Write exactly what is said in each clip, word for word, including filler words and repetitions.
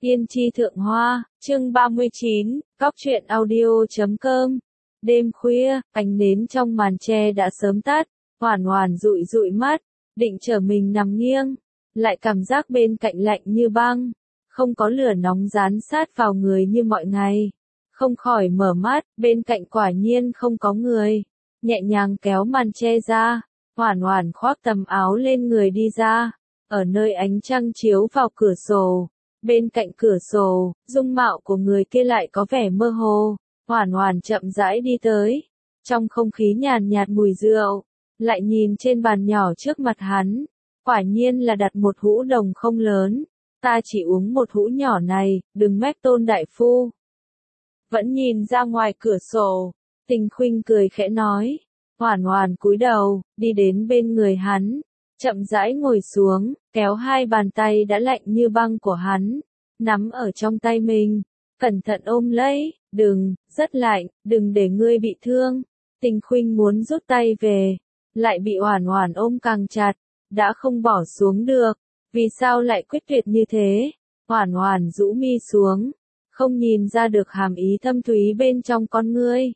Yên chi thượng hoa, chương ba mươi chín, cóc truyện audio chấm com. Đêm khuya, ánh nến trong màn tre đã sớm tắt, Hoàn Hoàn dụi dụi mắt, định trở mình nằm nghiêng, lại cảm giác bên cạnh lạnh như băng, không có lửa nóng dán sát vào người như mọi ngày. Không khỏi mở mắt, bên cạnh quả nhiên không có người, nhẹ nhàng kéo màn tre ra, Hoàn Hoàn khoác tấm áo lên người đi ra, ở nơi ánh trăng chiếu vào cửa sổ. Bên cạnh cửa sổ, dung mạo của người kia lại có vẻ mơ hồ. Hoàn Hoàn chậm rãi đi tới, trong không khí nhàn nhạt mùi rượu, lại nhìn trên bàn nhỏ trước mặt hắn, quả nhiên là đặt một hũ đồng không lớn. Ta chỉ uống một hũ nhỏ này, đừng mép Tôn đại phu. Vẫn nhìn ra ngoài cửa sổ, Tình Khuynh cười khẽ nói. Hoàn Hoàn cúi đầu, đi đến bên người hắn, chậm rãi ngồi xuống, kéo hai bàn tay đã lạnh như băng của hắn, nắm ở trong tay mình, cẩn thận ôm lấy, đừng, rất lạnh, đừng để ngươi bị thương. Tình Khuynh muốn rút tay về, lại bị Hoàn Hoàn ôm càng chặt, đã không bỏ xuống được, vì sao lại quyết tuyệt như thế? Hoàn Hoàn rũ mi xuống, không nhìn ra được hàm ý thâm thúy bên trong con ngươi.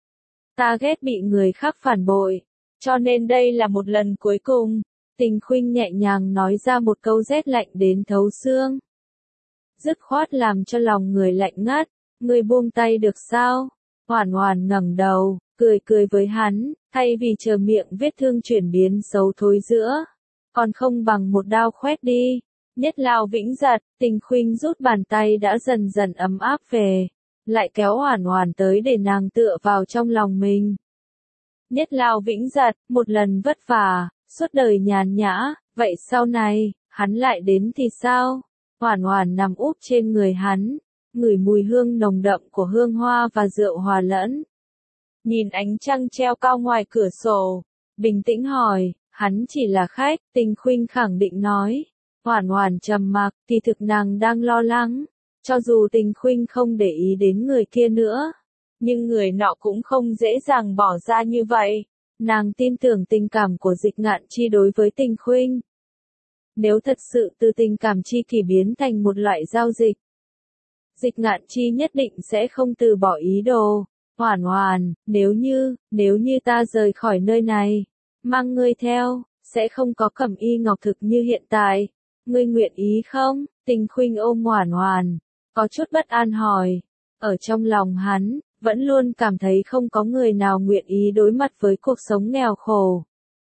Ta ghét bị người khác phản bội, cho nên đây là một lần cuối cùng. Tình Khuynh nhẹ nhàng nói ra một câu rét lạnh đến thấu xương. Dứt khoát làm cho lòng người lạnh ngắt, ngươi buông tay được sao? Hoàn Hoàn ngẩng đầu, cười cười với hắn, thay vì chờ miệng vết thương chuyển biến xấu thối giữa, còn không bằng một đao khoét đi. Nhất Lao vĩnh giật, Tình Khuynh rút bàn tay đã dần dần ấm áp về, lại kéo Hoàn Hoàn tới để nàng tựa vào trong lòng mình. Nhất Lao vĩnh giật, một lần vất vả, suốt đời nhàn nhã, vậy sau này, hắn lại đến thì sao? Hoàn Hoàn nằm úp trên người hắn, ngửi mùi hương nồng đậm của hương hoa và rượu hòa lẫn. Nhìn ánh trăng treo cao ngoài cửa sổ, bình tĩnh hỏi, hắn chỉ là khách. Tình Khuynh khẳng định nói. Hoàn Hoàn trầm mặc, thì thực nàng đang lo lắng, cho dù Tình Khuynh không để ý đến người kia nữa, nhưng người nọ cũng không dễ dàng bỏ ra như vậy. Nàng tin tưởng tình cảm của Dịch Ngạn Chi đối với Tình Khuynh. Nếu thật sự từ tình cảm chi kỷ biến thành một loại giao dịch, Dịch Ngạn Chi nhất định sẽ không từ bỏ ý đồ. Hoàn Hoàn, nếu như, nếu như ta rời khỏi nơi này, mang ngươi theo, sẽ không có Cẩm Y Ngọc Thực như hiện tại. Ngươi nguyện ý không? Tình Khuynh ôm Hoàn Hoàn, có chút bất an hỏi. Ở trong lòng hắn, vẫn luôn cảm thấy không có người nào nguyện ý đối mặt với cuộc sống nghèo khổ.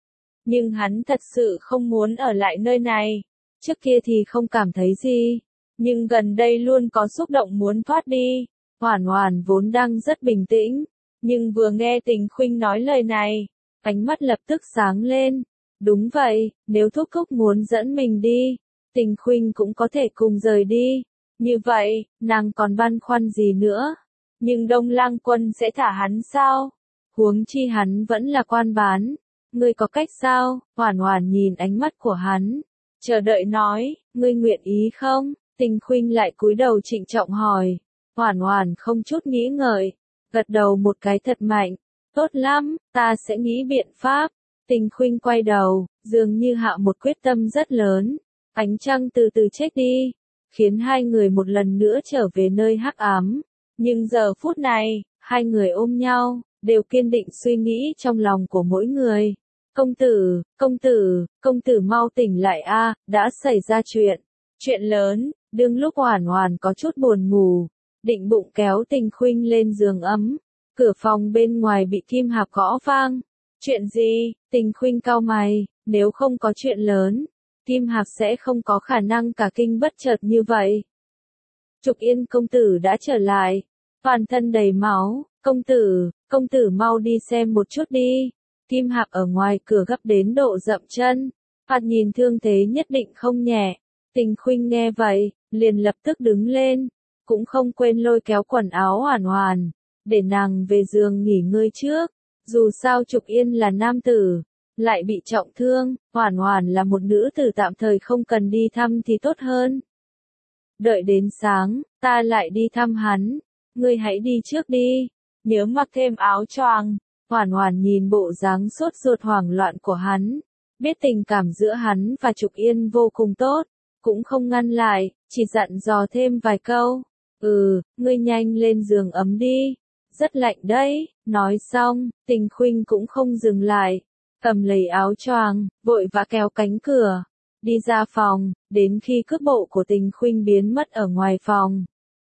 Nhưng hắn thật sự không muốn ở lại nơi này. Trước kia thì không cảm thấy gì, nhưng gần đây luôn có xúc động muốn thoát đi. Hoàn Hoàn vốn đang rất bình tĩnh, nhưng vừa nghe Tình Khuynh nói lời này, ánh mắt lập tức sáng lên. Đúng vậy, nếu Thúc Thúc muốn dẫn mình đi, Tình Khuynh cũng có thể cùng rời đi. Như vậy, nàng còn băn khoăn gì nữa? Nhưng Đông Lang Quân sẽ thả hắn sao? Huống chi hắn vẫn là quan bán. Ngươi có cách sao? Hoàn Hoàn nhìn ánh mắt của hắn, chờ đợi nói, ngươi nguyện ý không? Tình Khuynh lại cúi đầu trịnh trọng hỏi. Hoàn Hoàn không chút nghĩ ngợi, gật đầu một cái thật mạnh. Tốt lắm, ta sẽ nghĩ biện pháp. Tình Khuynh quay đầu, dường như hạ một quyết tâm rất lớn. Ánh trăng từ từ chết đi, khiến hai người một lần nữa trở về nơi hắc ám. Nhưng giờ phút này, hai người ôm nhau, đều kiên định suy nghĩ trong lòng của mỗi người. Công tử, công tử, công tử mau tỉnh lại a, đã xảy ra chuyện. Chuyện lớn. Đương lúc Hoàn Hoàn có chút buồn ngủ, định bụng kéo Tình Khuynh lên giường ấm, cửa phòng bên ngoài bị kim hạp gõ vang. Chuyện gì? Tình Khuynh cau mày, nếu không có chuyện lớn, kim hạp sẽ không có khả năng cả kinh bất chợt như vậy. Trục Yên công tử đã trở lại, toàn thân đầy máu. Công tử, công tử mau đi xem một chút đi. Kim hạp ở ngoài cửa gấp đến độ dậm chân, thoạt nhìn thương thế nhất định không nhẹ. Tình Khuynh nghe vậy, liền lập tức đứng lên, cũng không quên lôi kéo quần áo Hoàn Hoàn, để nàng về giường nghỉ ngơi trước. Dù sao Trục Yên là nam tử, lại bị trọng thương, Hoàn Hoàn là một nữ tử tạm thời không cần đi thăm thì tốt hơn. Đợi đến sáng, ta lại đi thăm hắn. Ngươi hãy đi trước đi, nhớ mặc thêm áo choàng. Hoàn Hoàn nhìn bộ dáng sốt ruột hoảng loạn của hắn, biết tình cảm giữa hắn và Trục Yên vô cùng tốt, cũng không ngăn lại, chỉ dặn dò thêm vài câu. Ừ, ngươi nhanh lên giường ấm đi. Rất lạnh đấy. Nói xong, Tình Khuynh cũng không dừng lại. Cầm lấy áo choàng, vội vã kéo cánh cửa. Đi ra phòng, đến khi cước bộ của Tình Khuynh biến mất ở ngoài phòng.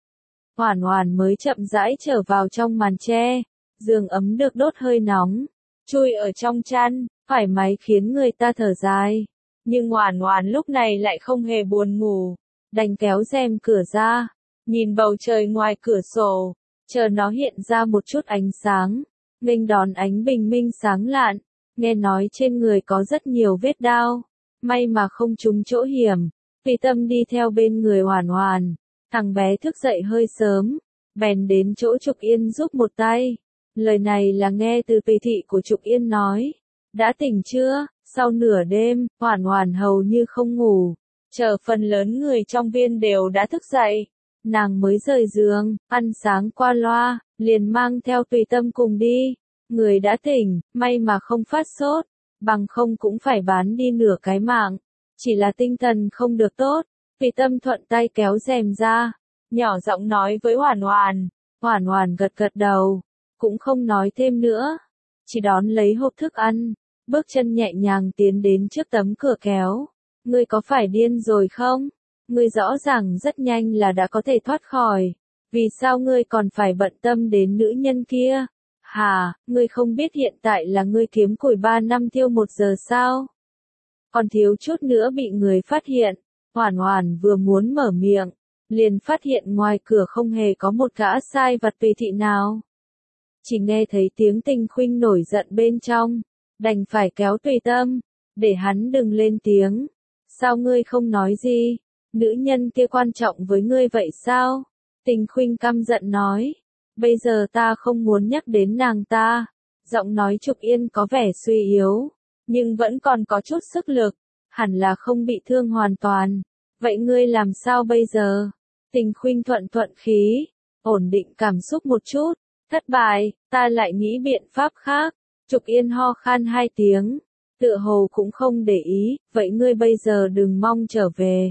Hoản Hoản mới chậm rãi trở vào trong màn che. Giường ấm được đốt hơi nóng. Chui ở trong chăn, thoải mái khiến người ta thở dài. Nhưng Hoản Hoản lúc này lại không hề buồn ngủ. Đành kéo rèm cửa ra. Nhìn bầu trời ngoài cửa sổ. Chờ nó hiện ra một chút ánh sáng. Nghênh đón ánh bình minh sáng lạn. Nghe nói trên người có rất nhiều vết đao. May mà không trúng chỗ hiểm. Tùy Tâm đi theo bên người Hoản Hoản. Thằng bé thức dậy hơi sớm. Bèn đến chỗ Trục Yên giúp một tay. Lời này là nghe từ Tùy thị của Trục Yên nói. Đã tỉnh chưa? Sau nửa đêm, Hoản Hoản hầu như không ngủ. Chờ phần lớn người trong viên đều đã thức dậy. Nàng mới rời giường, ăn sáng qua loa, liền mang theo Tùy Tâm cùng đi. Người đã tỉnh, may mà không phát sốt. Bằng không cũng phải bán đi nửa cái mạng. Chỉ là tinh thần không được tốt. Tùy Tâm thuận tay kéo rèm ra. Nhỏ giọng nói với Hoản Hoản. Hoản Hoản gật gật đầu. Cũng không nói thêm nữa. Chỉ đón lấy hộp thức ăn. Bước chân nhẹ nhàng tiến đến trước tấm cửa kéo. Ngươi có phải điên rồi không? Ngươi rõ ràng rất nhanh là đã có thể thoát khỏi. Vì sao ngươi còn phải bận tâm đến nữ nhân kia? Hà, ngươi không biết hiện tại là ngươi kiếm củi ba năm tiêu một giờ sao? Còn thiếu chút nữa bị người phát hiện. Hoản Hoản vừa muốn mở miệng. Liền phát hiện ngoài cửa không hề có một gã sai vặt Tùy thị nào. Chỉ nghe thấy tiếng Tình Khuynh nổi giận bên trong. Đành phải kéo Tùy Tâm. Để hắn đừng lên tiếng. Sao ngươi không nói gì? Nữ nhân kia quan trọng với ngươi vậy sao? Tình Khuynh căm giận nói. Bây giờ ta không muốn nhắc đến nàng ta. Giọng nói Trục Yên có vẻ suy yếu. Nhưng vẫn còn có chút sức lực. Hẳn là không bị thương hoàn toàn. Vậy ngươi làm sao bây giờ? Tình Khuynh thuận thuận khí. Ổn định cảm xúc một chút. Thất bại, ta lại nghĩ biện pháp khác. Trục Yên ho khan hai tiếng. Tựa hồ cũng không để ý. Vậy ngươi bây giờ đừng mong trở về.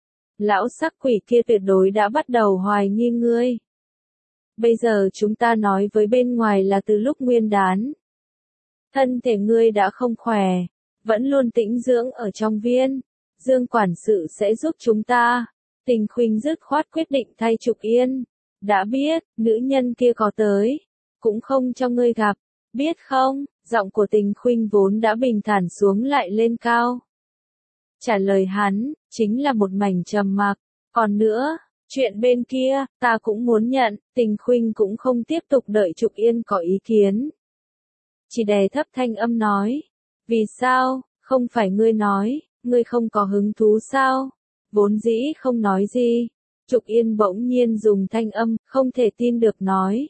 Lão sắc quỷ kia tuyệt đối đã bắt đầu hoài nghi ngươi. Bây giờ chúng ta nói với bên ngoài là từ lúc nguyên đán. Thân thể ngươi đã không khỏe. Vẫn luôn tĩnh dưỡng ở trong viên. Dương quản sự sẽ giúp chúng ta. Tình Khuynh dứt khoát quyết định thay Trục Yên. Đã biết, nữ nhân kia có tới. Cũng không cho ngươi gặp. Biết không, giọng của Tình Khuynh vốn đã bình thản xuống lại lên cao. Trả lời hắn, chính là một mảnh trầm mặc. Còn nữa, chuyện bên kia, ta cũng muốn nhận. Tình Khuynh cũng không tiếp tục đợi Trục Yên có ý kiến. Chỉ đè thấp thanh âm nói. Vì sao, không phải ngươi nói, ngươi không có hứng thú sao? Vốn dĩ không nói gì. Trục Yên bỗng nhiên dùng thanh âm, không thể tin được nói.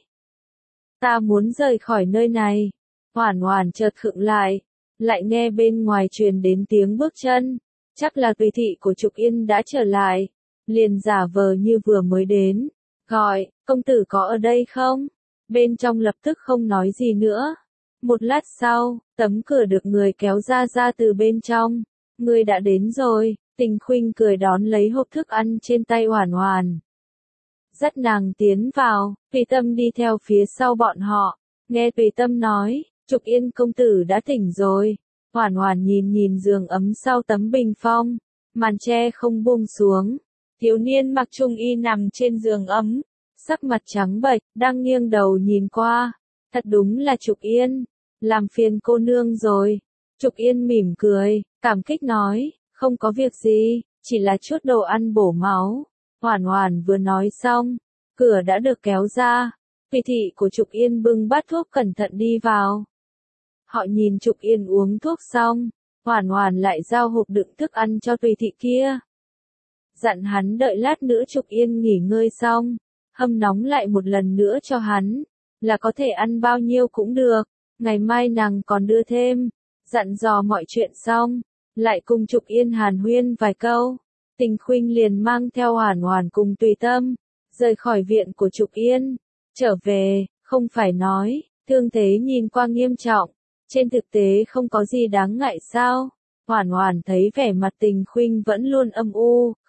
Ta muốn rời khỏi nơi này. Hoản Hoản chợt khựng lại. Lại nghe bên ngoài truyền đến tiếng bước chân. Chắc là Tùy thị của Trục Yên đã trở lại. Liền giả vờ như vừa mới đến. Gọi, công tử có ở đây không? Bên trong lập tức không nói gì nữa. Một lát sau, tấm cửa được người kéo ra ra từ bên trong. Ngươi đã đến rồi. Tình Khuynh cười đón lấy hộp thức ăn trên tay Hoản Hoản. Dắt nàng tiến vào, Tùy Tâm đi theo phía sau bọn họ. Nghe Tùy Tâm nói, Trục Yên công tử đã tỉnh rồi. Hoản Hoản nhìn nhìn giường ấm sau tấm bình phong. Màn che không buông xuống. Thiếu niên mặc trung y nằm trên giường ấm. Sắc mặt trắng bệch, đang nghiêng đầu nhìn qua. Thật đúng là Trục Yên. Làm phiền cô nương rồi. Trục Yên mỉm cười, cảm kích nói. Không có việc gì, chỉ là chút đồ ăn bổ máu. Hoản Hoản vừa nói xong, cửa đã được kéo ra. Tùy thị của Trục Yên bưng bát thuốc cẩn thận đi vào. Họ nhìn Trục Yên uống thuốc xong, Hoản Hoản lại giao hộp đựng thức ăn cho Tùy thị kia. Dặn hắn đợi lát nữa Trục Yên nghỉ ngơi xong, hâm nóng lại một lần nữa cho hắn, là có thể ăn bao nhiêu cũng được, ngày mai nàng còn đưa thêm. Dặn dò mọi chuyện xong, lại cùng Trục Yên hàn huyên vài câu. Tình Khuynh liền mang theo Hoản Hoản cùng Tùy Tâm, rời khỏi viện của Trục Yên. Trở về, không phải nói, thương thế nhìn qua nghiêm trọng, trên thực tế không có gì đáng ngại sao? Hoản Hoản thấy vẻ mặt Tình Khuynh vẫn luôn âm u,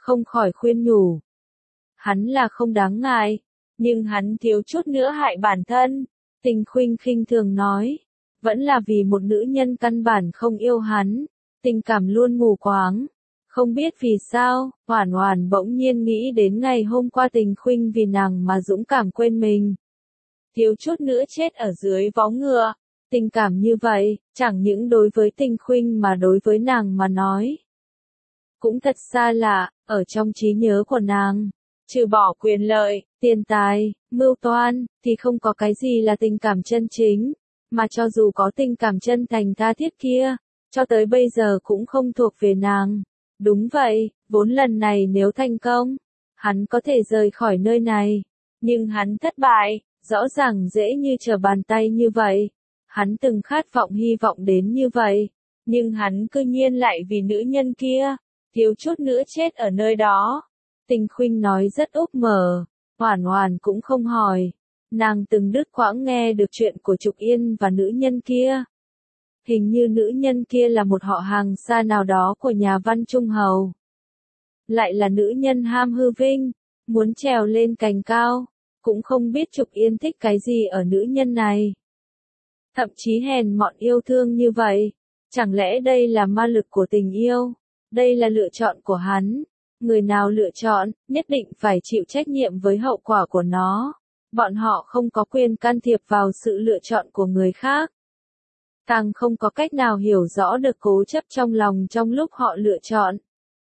không khỏi khuyên nhủ. Hắn là không đáng ngại, nhưng hắn thiếu chút nữa hại bản thân. Tình Khuynh khinh thường nói, vẫn là vì một nữ nhân căn bản không yêu hắn, tình cảm luôn mù quáng. Không biết vì sao, Hoản Hoản bỗng nhiên nghĩ đến ngày hôm qua Tình Khuynh vì nàng mà dũng cảm quên mình. Thiếu chút nữa chết ở dưới vó ngựa. Tình cảm như vậy, chẳng những đối với Tình Khuynh mà đối với nàng mà nói. Cũng thật xa lạ, ở trong trí nhớ của nàng, trừ bỏ quyền lợi, tiền tài, mưu toan, thì không có cái gì là tình cảm chân chính, mà cho dù có tình cảm chân thành tha thiết kia, cho tới bây giờ cũng không thuộc về nàng. Đúng vậy, vốn lần này nếu thành công, hắn có thể rời khỏi nơi này, nhưng hắn thất bại, rõ ràng dễ như trở bàn tay như vậy. Hắn từng khát vọng hy vọng đến như vậy, nhưng hắn cư nhiên lại vì nữ nhân kia, thiếu chút nữa chết ở nơi đó. Tình Khuynh nói rất úp mở, Hoản Hoản cũng không hỏi. Nàng từng đứt quãng nghe được chuyện của Trục Yên và nữ nhân kia. Hình như nữ nhân kia là một họ hàng xa nào đó của nhà văn Trung Hầu. Lại là nữ nhân ham hư vinh, muốn trèo lên cành cao, cũng không biết Trục Yên thích cái gì ở nữ nhân này. Thậm chí hèn mọn yêu thương như vậy, chẳng lẽ đây là ma lực của tình yêu? Đây là lựa chọn của hắn. Người nào lựa chọn, nhất định phải chịu trách nhiệm với hậu quả của nó. Bọn họ không có quyền can thiệp vào sự lựa chọn của người khác. Càng không có cách nào hiểu rõ được cố chấp trong lòng trong lúc họ lựa chọn.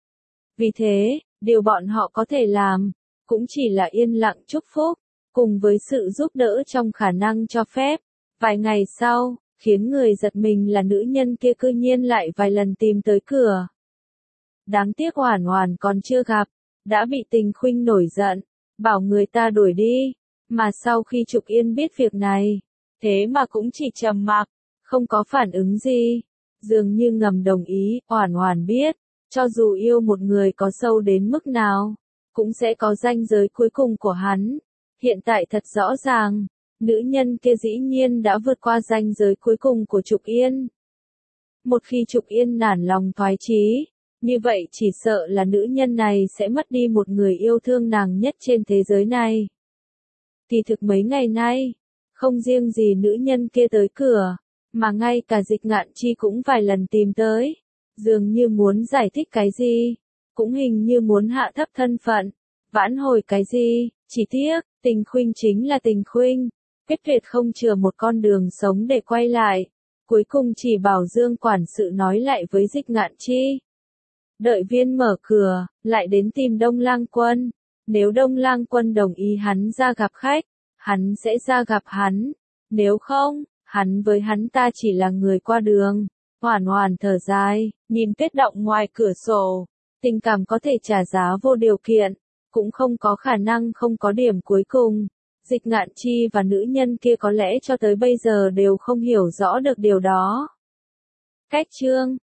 Vì thế, điều bọn họ có thể làm, cũng chỉ là yên lặng chúc phúc, cùng với sự giúp đỡ trong khả năng cho phép. Vài ngày sau, khiến người giật mình là nữ nhân kia cư nhiên lại vài lần tìm tới cửa. Đáng tiếc Hoản Hoản còn chưa gặp, đã bị Tình Khuynh nổi giận, bảo người ta đuổi đi, mà sau khi Trục Yên biết việc này, thế mà cũng chỉ trầm mặc, không có phản ứng gì, dường như ngầm đồng ý. Hoản Hoản biết, cho dù yêu một người có sâu đến mức nào, cũng sẽ có ranh giới cuối cùng của hắn. Hiện tại thật rõ ràng, nữ nhân kia dĩ nhiên đã vượt qua ranh giới cuối cùng của Trục Yên. Một khi Trục Yên nản lòng thoái chí, như vậy chỉ sợ là nữ nhân này sẽ mất đi một người yêu thương nàng nhất trên thế giới này. Thì thực mấy ngày nay, không riêng gì nữ nhân kia tới cửa, mà ngay cả Dịch Ngạn Chi cũng vài lần tìm tới, dường như muốn giải thích cái gì, cũng hình như muốn hạ thấp thân phận, vãn hồi cái gì. Chỉ tiếc, Tình Khuynh chính là Tình Khuynh, quyết tuyệt không chừa một con đường sống để quay lại, cuối cùng chỉ bảo Dương quản sự nói lại với Dịch Ngạn Chi. Đợi viên mở cửa, lại đến tìm Đông Lang Quân. Nếu Đông Lang Quân đồng ý hắn ra gặp khách, hắn sẽ ra gặp hắn. Nếu không, hắn với hắn ta chỉ là người qua đường. Hoản Hoản thở dài, nhìn tuyết động ngoài cửa sổ. Tình cảm có thể trả giá vô điều kiện, cũng không có khả năng không có điểm cuối cùng. Dịch Ngạn Chi và nữ nhân kia có lẽ cho tới bây giờ đều không hiểu rõ được điều đó. Cách chương